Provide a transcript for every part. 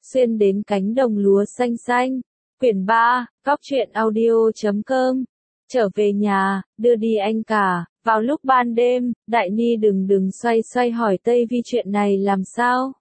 xuyên đến cánh đồng lúa xanh xanh. Quyển 3, Góc truyện audio.com. Trở về nhà, đưa đi anh cả. Vào lúc ban đêm, Đại Ni đừng xoay xoay hỏi Tây Vi chuyện này làm sao.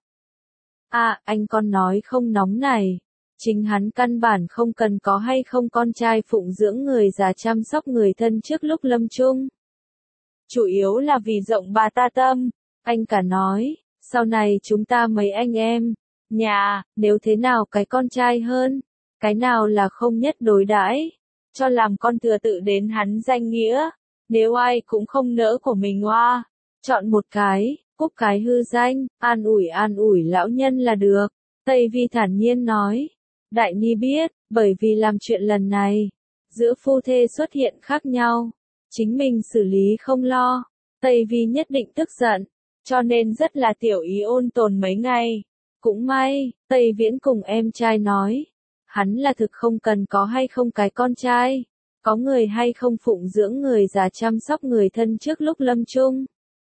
À, anh con nói không nóng này. Chính hắn căn bản không cần có hay không con trai phụng dưỡng người già chăm sóc người thân trước lúc lâm chung. Chủ yếu là vì rộng bà ta tâm. Anh cả nói, sau này chúng ta mấy anh em, nhà, nếu thế nào cái con trai hơn, cái nào là không nhất đối đãi, cho làm con thừa tự đến hắn danh nghĩa, nếu ai cũng không nỡ của mình hoa, chọn một cái, cúp cái hư danh, an ủi lão nhân là được. Tây Vi thản nhiên nói, Đại Ni biết, bởi vì làm chuyện lần này, giữa phu thê xuất hiện khác nhau, chính mình xử lý không lo, Tây Vi nhất định tức giận, cho nên rất là tiểu ý ôn tồn mấy ngày. Cũng may, Tây Viễn cùng em trai nói, hắn là thực không cần có hay không cái con trai, có người hay không phụng dưỡng người già chăm sóc người thân trước lúc lâm chung.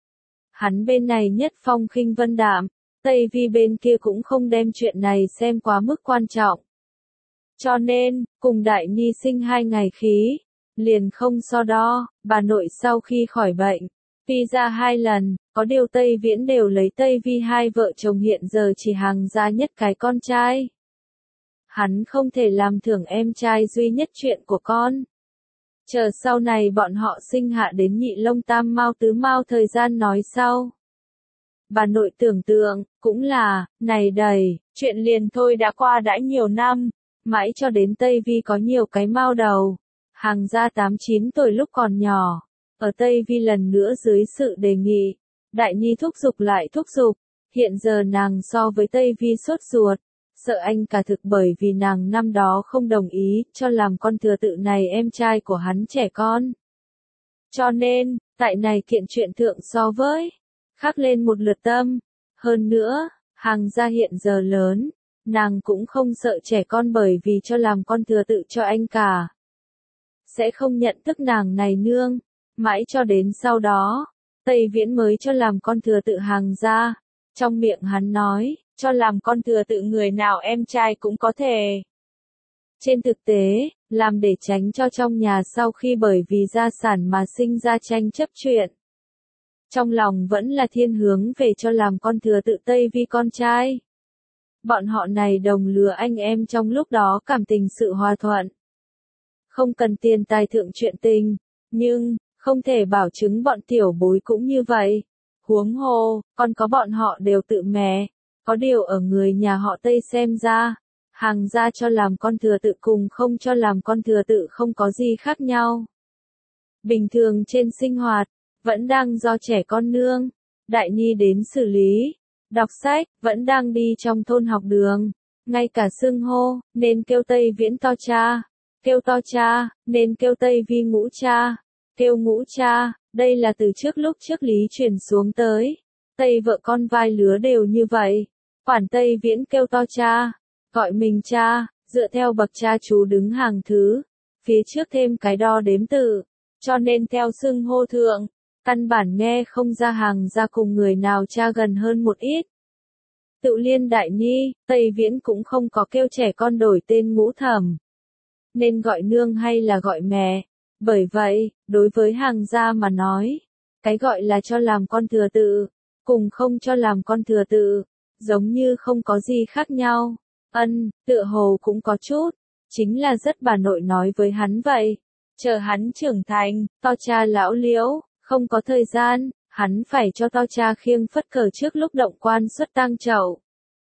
Hắn bên này nhất phong khinh vân đạm, Tây Vi bên kia cũng không đem chuyện này xem quá mức quan trọng. Cho nên, cùng Đại Ni sinh 2 ngày khí, liền không so đo, bà nội sau khi khỏi bệnh, visa 2 lần, có điều Tây Viễn đều lấy Tây Vi hai vợ chồng hiện giờ chỉ hàng ra nhất cái con trai. Hắn không thể làm thưởng em trai duy nhất chuyện của con. Chờ sau này bọn họ sinh hạ đến nhị lông tam mao tứ mao thời gian nói sau. Bà nội tưởng tượng, cũng là, này đầy, chuyện liền thôi đã qua đã nhiều năm, mãi cho đến Tây Vi có nhiều cái mao đầu. Hàng ra 8-9 tuổi lúc còn nhỏ, ở Tây Vi lần nữa dưới sự đề nghị, Đại Ni thúc giục lại thúc giục, hiện giờ nàng so với Tây Vi sốt ruột, sợ anh cả thực bởi vì nàng năm đó không đồng ý cho làm con thừa tự này em trai của hắn trẻ con. Cho nên, tại này kiện chuyện thượng so với, khắc lên một lượt tâm, hơn nữa, hàng gia hiện giờ lớn, nàng cũng không sợ trẻ con bởi vì cho làm con thừa tự cho anh cả. Sẽ không nhận thức nàng này nương, mãi cho đến sau đó, Tây Viễn mới cho làm con thừa tự hàng gia. Trong miệng hắn nói, cho làm con thừa tự người nào em trai cũng có thể. Trên thực tế, làm để tránh cho trong nhà sau khi bởi vì gia sản mà sinh ra tranh chấp chuyện. Trong lòng vẫn là thiên hướng về cho làm con thừa tự Tây Vi con trai. Bọn họ này đồng lứa anh em trong lúc đó cảm tình sự hòa thuận. Không cần tiền tài thượng chuyện tình, nhưng, không thể bảo chứng bọn tiểu bối cũng như vậy. Huống hồ, còn có bọn họ đều tự mẹ, có điều ở người nhà họ Tây xem ra, hàng gia cho làm con thừa tự cùng không cho làm con thừa tự không có gì khác nhau. Bình thường trên sinh hoạt, vẫn đang do trẻ con nương, Đại Ni đến xử lý, đọc sách, vẫn đang đi trong thôn học đường, ngay cả xưng hô, nên kêu Tây Viễn to cha, kêu to cha, nên kêu Tây Vi ngũ cha, kêu ngũ cha, đây là từ trước lúc trước lý truyền xuống tới. Tây vợ con vai lứa đều như vậy, quản Tây Viễn kêu to cha, gọi mình cha, dựa theo bậc cha chú đứng hàng thứ, phía trước thêm cái đo đếm tự, cho nên theo xưng hô thượng, căn bản nghe không ra hàng ra cùng người nào cha gần hơn một ít. Tự liên Đại Ni, Tây Viễn cũng không có kêu trẻ con đổi tên ngũ thẩm, nên gọi nương hay là gọi mẹ. Bởi vậy, đối với hàng gia mà nói, cái gọi là cho làm con thừa tự, cùng không cho làm con thừa tự, giống như không có gì khác nhau. Tựa hồ cũng có chút, chính là rất bà nội nói với hắn vậy. Chờ hắn trưởng thành, to cha lão liễu, không có thời gian, hắn phải cho to cha khiêng phất cờ trước lúc động quan xuất tang chậu.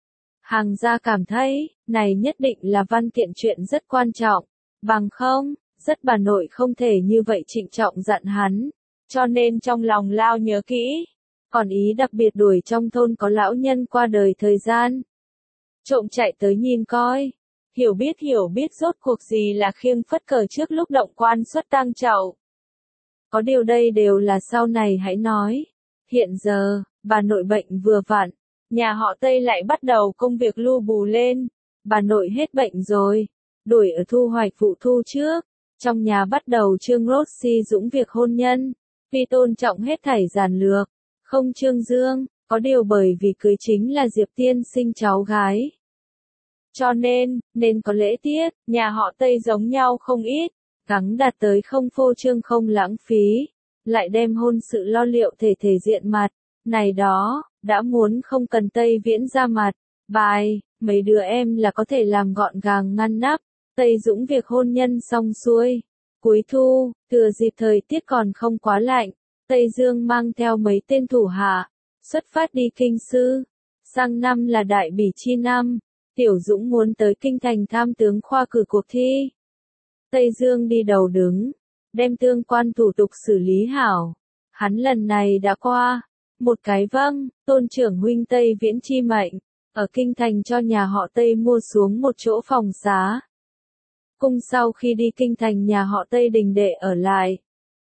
Hàng gia cảm thấy, này nhất định là văn kiện chuyện rất quan trọng, bằng không, rất bà nội không thể như vậy trịnh trọng dặn hắn, cho nên trong lòng lao nhớ kỹ, còn ý đặc biệt đuổi trong thôn có lão nhân qua đời thời gian. Trộm chạy tới nhìn coi, hiểu biết rốt cuộc gì là khiêng phất cờ trước lúc động quan xuất tang chậu. Có điều đây đều là sau này hãy nói. Hiện giờ, bà nội bệnh vừa vặn, nhà họ Tây lại bắt đầu công việc lu bù lên, bà nội hết bệnh rồi, đuổi ở thu hoạch vụ thu trước. Trong nhà bắt đầu trương Rossi dũng việc hôn nhân, vì tôn trọng hết thảy giản lược, không trương dương, có điều bởi vì cưới chính là Diệp Tiên sinh cháu gái. Cho nên có lễ tiết, nhà họ Tây giống nhau không ít, gắng đạt tới không phô trương không lãng phí, lại đem hôn sự lo liệu thể thể diện mặt, này đó, đã muốn không cần Tây Viễn ra mặt, bài, mấy đứa em là có thể làm gọn gàng ngăn nắp, Tây Dũng việc hôn nhân xong xuôi. Cuối thu, thừa dịp thời tiết còn không quá lạnh, Tây Dương mang theo mấy tên thủ hạ, xuất phát đi kinh sư. Sang năm là đại bỉ chi năm, Tiểu Dũng muốn tới kinh thành tham tướng khoa cử cuộc thi. Tây Dương đi đầu đứng, đem tương quan thủ tục xử lý hảo. Hắn lần này đã qua, một cái vâng, tôn trưởng huynh Tây Viễn chi mệnh, ở kinh thành cho nhà họ Tây mua xuống một chỗ phòng xá. Cung sau khi đi kinh thành nhà họ Tây đình đệ ở lại.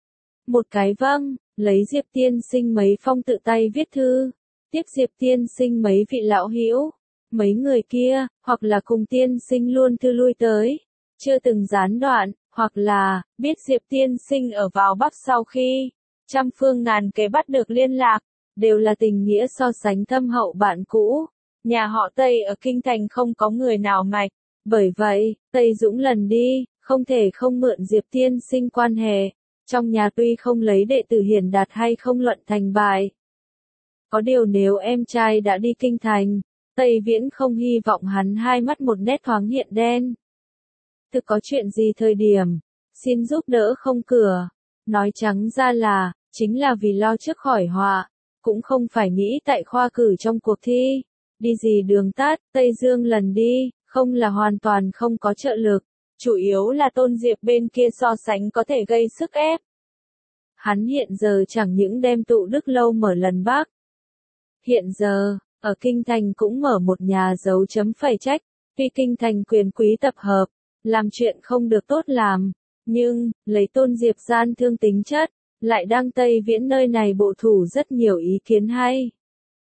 Một cái vâng, lấy Diệp tiên sinh mấy phong tự tay viết thư, tiếp Diệp tiên sinh mấy vị lão hữu, mấy người kia, hoặc là cùng tiên sinh luôn thư lui tới, chưa từng gián đoạn, hoặc là, biết Diệp tiên sinh ở vào Bắc sau khi, trăm phương ngàn kế bắt được liên lạc, đều là tình nghĩa so sánh thâm hậu bạn cũ. Nhà họ Tây ở kinh thành không có người nào mạch, bởi vậy, Tây Dũng lần đi, không thể không mượn Diệp tiên sinh quan hệ. Trong nhà tuy không lấy đệ tử hiển đạt hay không luận thành bại. Có điều nếu em trai đã đi kinh thành, Tây Viễn không hy vọng hắn hai mắt một nét thoáng hiện đen. Thực có chuyện gì thời điểm, xin giúp đỡ không cửa. Nói trắng ra là, chính là vì lo trước khỏi họa, cũng không phải nghĩ tại khoa cử trong cuộc thi. Đi gì đường tắt, Tây Dương lần đi, không là hoàn toàn không có trợ lực. Chủ yếu là Tôn Diệp bên kia so sánh có thể gây sức ép. Hắn hiện giờ chẳng những đem tụ Đức Lâu mở lần Bắc. Hiện giờ, ở Kinh Thành cũng mở một nhà dấu chấm phẩy trách, tuy Kinh Thành quyền quý tập hợp, làm chuyện không được tốt làm, nhưng, lấy Tôn Diệp gian thương tính chất, lại đang Tây Viễn nơi này bộ thủ rất nhiều ý kiến hay.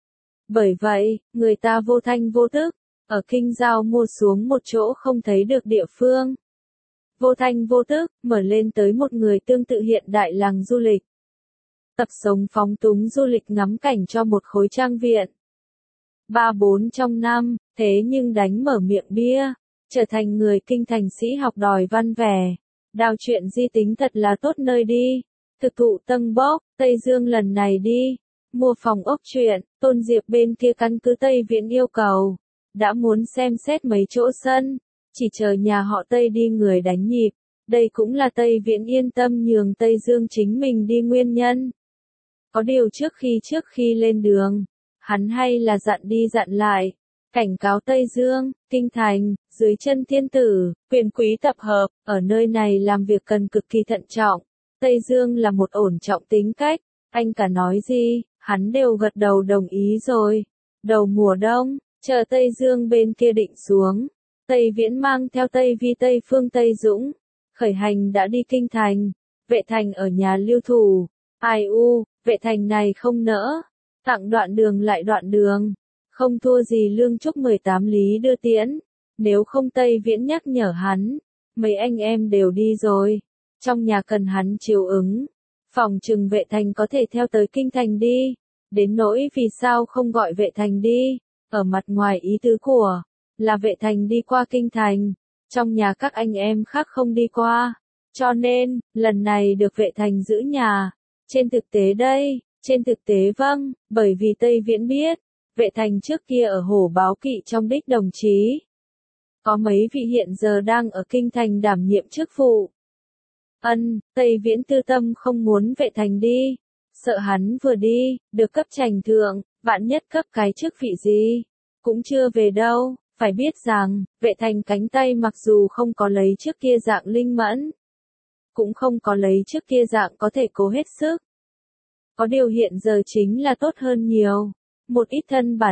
Bởi vậy, người ta vô thanh vô tức, ở Kinh Giao mua xuống một chỗ không thấy được địa phương. Vô thanh vô tức, mở lên tới một người tương tự hiện đại làng du lịch. Tập sống phóng túng du lịch ngắm cảnh cho một khối trang viện. 3-4 trong năm, thế nhưng đánh mở miệng bia, trở thành người kinh thành sĩ học đòi văn vẻ. Đào chuyện di tính thật là tốt nơi đi. Thực thụ Tân Bốc, Tây Dương lần này đi. Mua phòng ốc chuyện, Tôn Diệp bên kia căn cứ Tây Viễn yêu cầu. Đã muốn xem xét mấy chỗ sân. Chỉ chờ nhà họ Tây đi người đánh nhịp, đây cũng là Tây Viễn yên tâm nhường Tây Dương chính mình đi nguyên nhân. Có điều trước khi lên đường, hắn hay là dặn đi dặn lại, cảnh cáo Tây Dương, Kinh Thành, dưới chân thiên tử, quyền quý tập hợp, ở nơi này làm việc cần cực kỳ thận trọng. Tây Dương là một ổn trọng tính cách, anh cả nói gì, hắn đều gật đầu đồng ý rồi. Đầu mùa đông, chờ Tây Dương bên kia định xuống. Tây Viễn mang theo Tây Vi Tây Phương Tây Dũng, khởi hành đã đi kinh thành, Vệ Thành ở nhà lưu thủ, ai u, Vệ Thành này không nỡ, tặng đoạn đường lại đoạn đường, không thua gì Lương Trúc 18 lý đưa tiễn, nếu không Tây Viễn nhắc nhở hắn, mấy anh em đều đi rồi, trong nhà cần hắn chiều ứng, phòng trừng Vệ Thành có thể theo tới kinh thành đi, đến nỗi vì sao không gọi Vệ Thành đi, ở mặt ngoài ý tứ của là Vệ Thành đi qua kinh thành, trong nhà các anh em khác không đi qua, cho nên, lần này được Vệ Thành giữ nhà. Trên thực tế vâng, bởi vì Tây Viễn biết, Vệ Thành trước kia ở Hổ Báo Kỵ trong đích đồng chí. Có mấy vị hiện giờ đang ở kinh thành đảm nhiệm chức vụ. Tây Viễn tư tâm không muốn Vệ Thành đi, sợ hắn vừa đi, được cấp trành thượng, vạn nhất cấp cái chức vị gì, cũng chưa về đâu. Phải biết rằng, Vệ Thành cánh tay mặc dù không có lấy trước kia dạng linh mẫn, cũng không có lấy trước kia dạng có thể cố hết sức. Có điều hiện giờ chính là tốt hơn nhiều. Một ít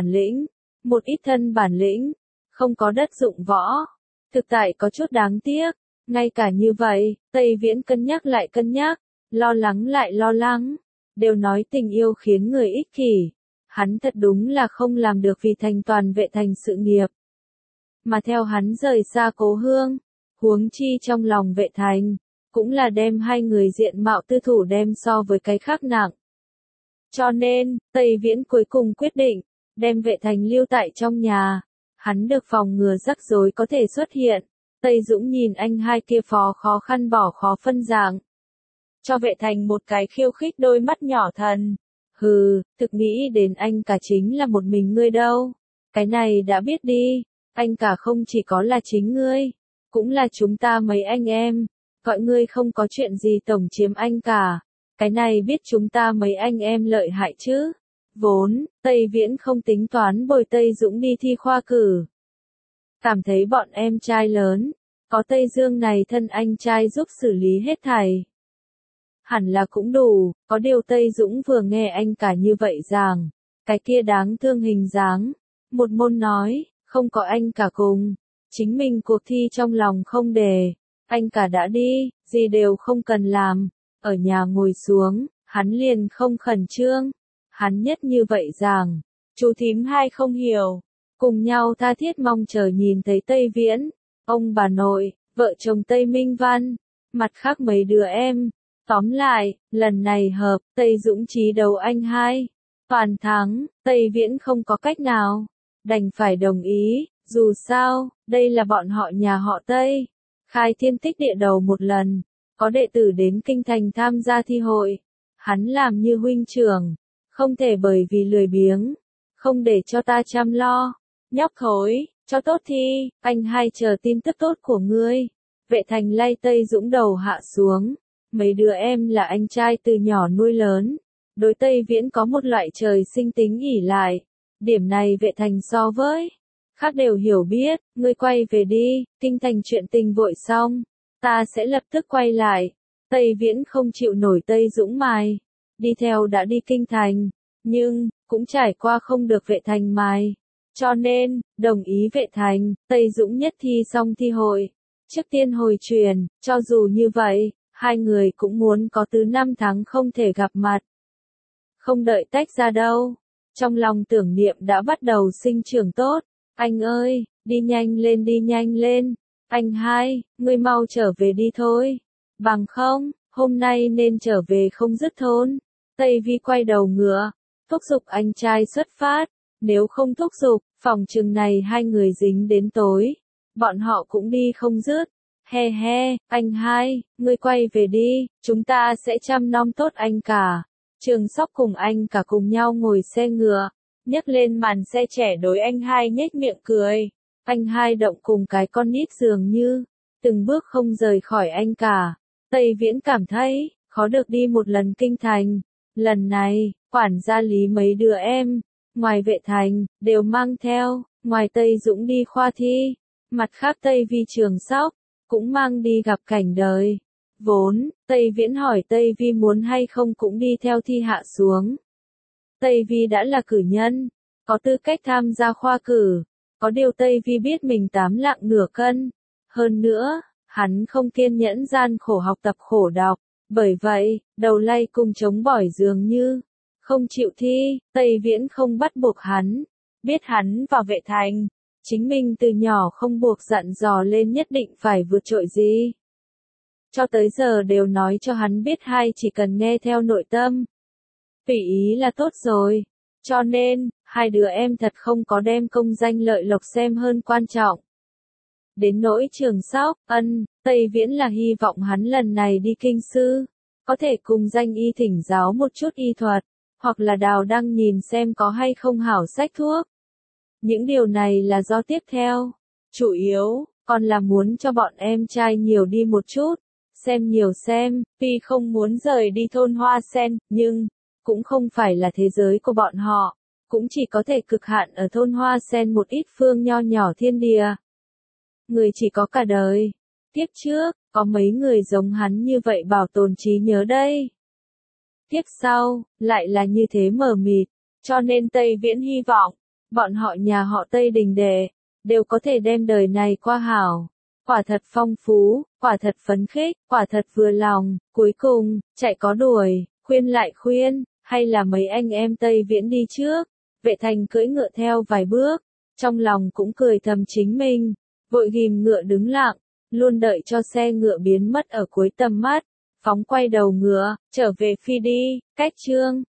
thân bản lĩnh, không có đất dụng võ. Thực tại có chút đáng tiếc. Ngay cả như vậy, Tây Viễn cân nhắc lại cân nhắc, lo lắng lại lo lắng. Đều nói tình yêu khiến người ích kỷ. Hắn thật đúng là không làm được vì thành toàn Vệ Thành sự nghiệp. Mà theo hắn rời xa cố hương, huống chi trong lòng Vệ Thành, cũng là đem hai người diện mạo tư thủ đem so với cái khác nặng. Cho nên, Tây Viễn cuối cùng quyết định, đem Vệ Thành lưu tại trong nhà. Hắn được phòng ngừa rắc rối có thể xuất hiện. Tây Dũng nhìn anh hai kia phó khó khăn bỏ khó phân dạng. Cho Vệ Thành một cái khiêu khích đôi mắt nhỏ thần. Hừ, thực nghĩ đến anh cả chính là một mình ngươi đâu. Cái này đã biết đi, anh cả không chỉ có là chính ngươi, cũng là chúng ta mấy anh em. Gọi ngươi không có chuyện gì tổng chiếm anh cả. Cái này biết chúng ta mấy anh em lợi hại chứ. Vốn, Tây Viễn không tính toán bồi Tây Dũng đi thi khoa cử. Cảm thấy bọn em trai lớn, có Tây Dương này thân anh trai giúp xử lý hết thảy. Hẳn là cũng đủ, có điều Tây Dũng vừa nghe anh cả như vậy rằng, cái kia đáng thương hình dáng. Một môn nói, không có anh cả cùng, chính mình cuộc thi trong lòng không đề, anh cả đã đi, gì đều không cần làm, ở nhà ngồi xuống, hắn liền không khẩn trương, hắn nhất như vậy rằng, chú thím hai không hiểu, cùng nhau tha thiết mong chờ nhìn thấy Tây Viễn, ông bà nội, vợ chồng Tây Minh Văn, mặt khác mấy đứa em. Tóm lại, lần này hợp, Tây Dũng trí đầu anh hai. Toàn thắng, Tây Viễn không có cách nào. Đành phải đồng ý, dù sao, đây là bọn họ nhà họ Tây. Khai thiên tích địa đầu một lần, có đệ tử đến kinh thành tham gia thi hội. Hắn làm như huynh trưởng, không thể bởi vì lười biếng, không để cho ta chăm lo. Nhóc thối, cho tốt thi, anh hai chờ tin tức tốt của ngươi. Vệ Thành lay Tây Dũng đầu hạ xuống. Mấy đứa em là anh trai từ nhỏ nuôi lớn. Đối Tây Viễn có một loại trời sinh tính ỷ lại. Điểm này Vệ Thành so với khác đều hiểu biết. Ngươi quay về đi, kinh thành chuyện tình vội xong. Ta sẽ lập tức quay lại. Tây Viễn không chịu nổi Tây Dũng mài. Đi theo đã đi kinh thành. Nhưng, cũng trải qua không được Vệ Thành mài. Cho nên, đồng ý Vệ Thành, Tây Dũng nhất thi xong thi hội. Trước tiên hồi truyền, cho dù như vậy. Hai người cũng muốn có từ 5 tháng không thể gặp mặt. Không đợi tách ra đâu. Trong lòng tưởng niệm đã bắt đầu sinh trưởng tốt. Anh ơi, đi nhanh lên. Anh hai, ngươi mau trở về đi thôi. Bằng không, hôm nay nên trở về không dứt thốn. Tây Vi quay đầu ngựa, thúc giục anh trai xuất phát. Nếu không thúc giục, phòng chừng này hai người dính đến tối. Bọn họ cũng đi không dứt. He he, anh hai, ngươi quay về đi, chúng ta sẽ chăm nom tốt anh cả. Trường Sóc cùng anh cả cùng nhau ngồi xe ngựa, nhấc lên màn xe trẻ đối anh hai nhếch miệng cười. Anh hai động cùng cái con nít dường như, từng bước không rời khỏi anh cả. Tây Viễn cảm thấy, khó được đi một lần kinh thành. Lần này, quản gia lý mấy đứa em, ngoài Vệ Thành, đều mang theo, ngoài Tây Dũng đi khoa thi, mặt khác Tây Vi Trường Sóc cũng mang đi gặp cảnh đời. Vốn, Tây Viễn hỏi Tây Vi muốn hay không cũng đi theo thi hạ xuống. Tây Vi đã là cử nhân, có tư cách tham gia khoa cử, có điều Tây Vi biết mình 8 lạng nửa cân. Hơn nữa, hắn không kiên nhẫn gian khổ học tập khổ đọc, bởi vậy, đầu lay cùng chống bỏi dường như, không chịu thi, Tây Viễn không bắt buộc hắn, biết hắn vào Vệ Thành. Chính mình từ nhỏ không buộc dặn dò lên nhất định phải vượt trội gì. Cho tới giờ đều nói cho hắn biết hai chỉ cần nghe theo nội tâm. Tùy ý là tốt rồi. Cho nên, hai đứa em thật không có đem công danh lợi lộc xem hơn quan trọng. Đến nỗi Trường Sóc, Tây Viễn là hy vọng hắn lần này đi kinh sư. Có thể cùng danh y thỉnh giáo một chút y thuật, hoặc là Đào Đăng nhìn xem có hay không hảo sách thuốc. Những điều này là do tiếp theo, chủ yếu, còn là muốn cho bọn em trai nhiều đi một chút, xem nhiều xem, tuy không muốn rời đi thôn Hoa Sen, nhưng, cũng không phải là thế giới của bọn họ, cũng chỉ có thể cực hạn ở thôn Hoa Sen một ít phương nho nhỏ thiên địa. Người chỉ có cả đời. Tiếp trước, có mấy người giống hắn như vậy bảo tồn trí nhớ đây. Tiếp sau, lại là như thế mờ mịt, cho nên Tây Viễn hy vọng, bọn họ nhà họ Tây Đình Đệ, đều có thể đem đời này qua hảo. Quả thật phong phú, quả thật phấn khích, quả thật vừa lòng, cuối cùng, chạy có đuổi, khuyên lại khuyên, hay là mấy anh em Tây Viễn đi trước. Vệ Thành cưỡi ngựa theo vài bước, trong lòng cũng cười thầm chính mình, vội ghim ngựa đứng lặng, luôn đợi cho xe ngựa biến mất ở cuối tầm mắt, phóng quay đầu ngựa, trở về phi đi, cách chương.